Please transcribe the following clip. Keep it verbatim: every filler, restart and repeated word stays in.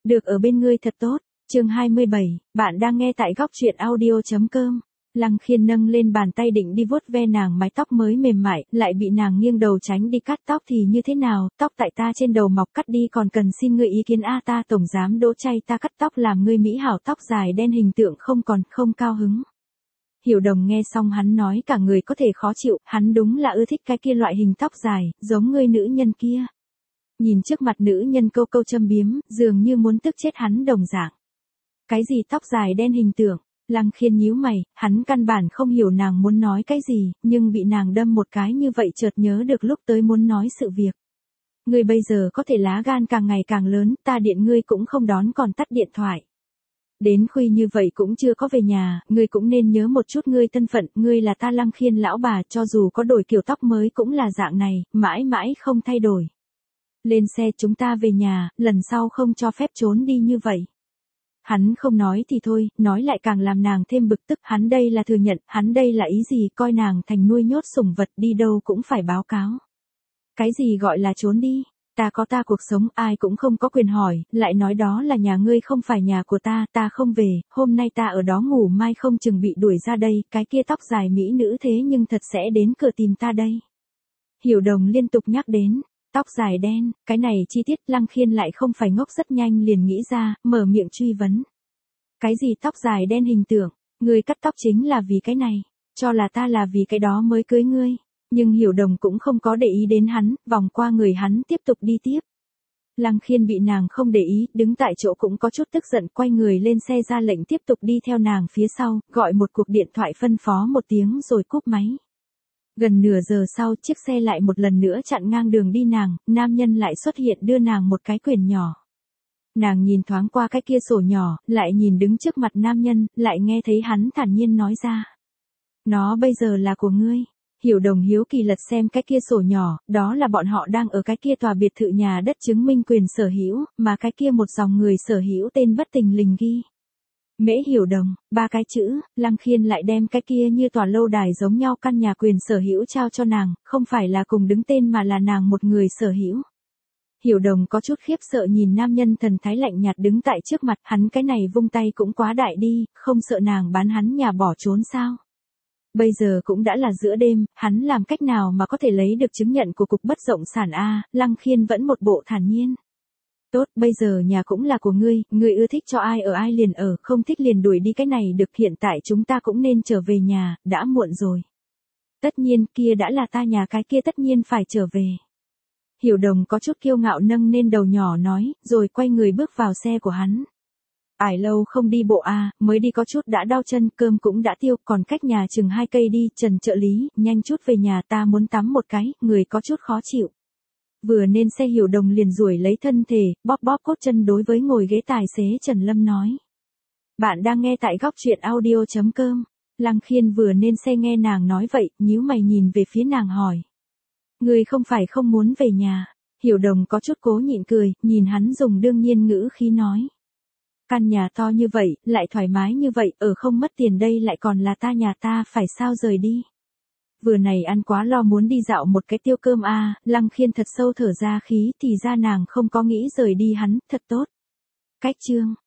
Được ở bên ngươi thật tốt. Chương hai mươi bảy, bạn đang nghe tại góc truyện audio chấm com. Lăng Khiên nâng lên bàn tay định đi vuốt ve nàng mái tóc mới mềm mại, lại bị nàng nghiêng đầu tránh đi. Cắt tóc thì như thế nào, tóc tại ta trên đầu mọc cắt đi còn cần xin ngươi ý kiến a ta tổng giám Đỗ Chay ta cắt tóc làm ngươi mỹ hảo tóc dài đen hình tượng không còn không cao hứng. Hiểu Đồng nghe xong hắn nói cả người có thể khó chịu, hắn đúng là ưa thích cái kia loại hình tóc dài, giống ngươi nữ nhân kia. Nhìn trước mặt nữ nhân câu câu châm biếm, dường như muốn tức chết hắn đồng dạng. Cái gì tóc dài đen hình tượng? Lăng Khiên nhíu mày, hắn căn bản không hiểu nàng muốn nói cái gì, nhưng bị nàng đâm một cái như vậy chợt nhớ được lúc tới muốn nói sự việc. Ngươi bây giờ có thể lá gan càng ngày càng lớn, ta điện ngươi cũng không đón còn tắt điện thoại. Đến khuya như vậy cũng chưa có về nhà, ngươi cũng nên nhớ một chút ngươi thân phận, ngươi là ta Lăng Khiên lão bà, cho dù có đổi kiểu tóc mới cũng là dạng này, mãi mãi không thay đổi. Lên xe chúng ta về nhà, lần sau không cho phép trốn đi như vậy. Hắn không nói thì thôi, nói lại càng làm nàng thêm bực tức, hắn đây là thừa nhận, hắn đây là ý gì, coi nàng thành nuôi nhốt sủng vật, đi đâu cũng phải báo cáo. Cái gì gọi là trốn đi, ta có ta cuộc sống, ai cũng không có quyền hỏi, lại nói đó là nhà ngươi không phải nhà của ta, ta không về, hôm nay ta ở đó ngủ mai không chừng bị đuổi ra đây, cái kia tóc dài mỹ nữ thế nhưng thật sẽ đến cửa tìm ta đây. Hiểu Đồng liên tục nhắc đến. Tóc dài đen, cái này chi tiết Lăng Khiên lại không phải ngốc rất nhanh liền nghĩ ra, mở miệng truy vấn. Cái gì tóc dài đen hình tượng, ngươi cắt tóc chính là vì cái này, cho là ta là vì cái đó mới cưới ngươi. Nhưng Hiểu Đồng cũng không có để ý đến hắn, vòng qua người hắn tiếp tục đi tiếp. Lăng Khiên bị nàng không để ý, đứng tại chỗ cũng có chút tức giận, quay người lên xe ra lệnh tiếp tục đi theo nàng phía sau, gọi một cuộc điện thoại phân phó một tiếng rồi cúp máy. Gần nửa giờ sau chiếc xe lại một lần nữa chặn ngang đường đi nàng, nam nhân lại xuất hiện đưa nàng một cái quyển nhỏ. Nàng nhìn thoáng qua cái kia sổ nhỏ, lại nhìn đứng trước mặt nam nhân, lại nghe thấy hắn thản nhiên nói ra. Nó bây giờ là của ngươi. Hiểu Đồng hiếu kỳ lật xem cái kia sổ nhỏ, đó là bọn họ đang ở cái kia tòa biệt thự nhà đất chứng minh quyền sở hữu, mà cái kia một dòng người sở hữu tên bất tình lình ghi. Mễ Hiểu Đồng, ba cái chữ, Lăng Khiên lại đem cái kia như tòa lâu đài giống nhau căn nhà quyền sở hữu trao cho nàng, không phải là cùng đứng tên mà là nàng một người sở hữu. Hiểu Đồng có chút khiếp sợ nhìn nam nhân thần thái lạnh nhạt đứng tại trước mặt, hắn cái này vung tay cũng quá đại đi, không sợ nàng bán hắn nhà bỏ trốn sao? Bây giờ cũng đã là giữa đêm, hắn làm cách nào mà có thể lấy được chứng nhận của cục bất động sản a? Lăng Khiên vẫn một bộ thản nhiên. Tốt, bây giờ nhà cũng là của ngươi, ngươi ưa thích cho ai ở ai liền ở, không thích liền đuổi đi cái này được, hiện tại chúng ta cũng nên trở về nhà, đã muộn rồi. Tất nhiên, kia đã là ta nhà cái kia tất nhiên phải trở về. Hiểu Đồng có chút kiêu ngạo nâng lên đầu nhỏ nói, rồi quay người bước vào xe của hắn. Ải lâu không đi bộ a, mới đi có chút đã đau chân, cơm cũng đã tiêu, còn cách nhà chừng hai cây đi, Trần trợ lý, nhanh chút về nhà ta muốn tắm một cái, người có chút khó chịu. Vừa lên xe Hiểu Đồng liền duỗi lấy thân thể, bóp bóp cốt chân đối với ngồi ghế tài xế Trần Lâm nói. Bạn đang nghe tại góc truyện audio chấm com. Lăng Khiên vừa lên xe nghe nàng nói vậy, nhíu mày nhìn về phía nàng hỏi. Người không phải không muốn về nhà. Hiểu Đồng có chút cố nhịn cười, nhìn hắn dùng đương nhiên ngữ khí nói. Căn nhà to như vậy, lại thoải mái như vậy, ở không mất tiền đây lại còn là ta nhà ta phải sao rời đi. Vừa này ăn quá lo muốn đi dạo một cái tiêu cơm a, à, Lăng Khiên thật sâu thở ra khí thì ra nàng không có nghĩ rời đi hắn, thật tốt. Cách chương,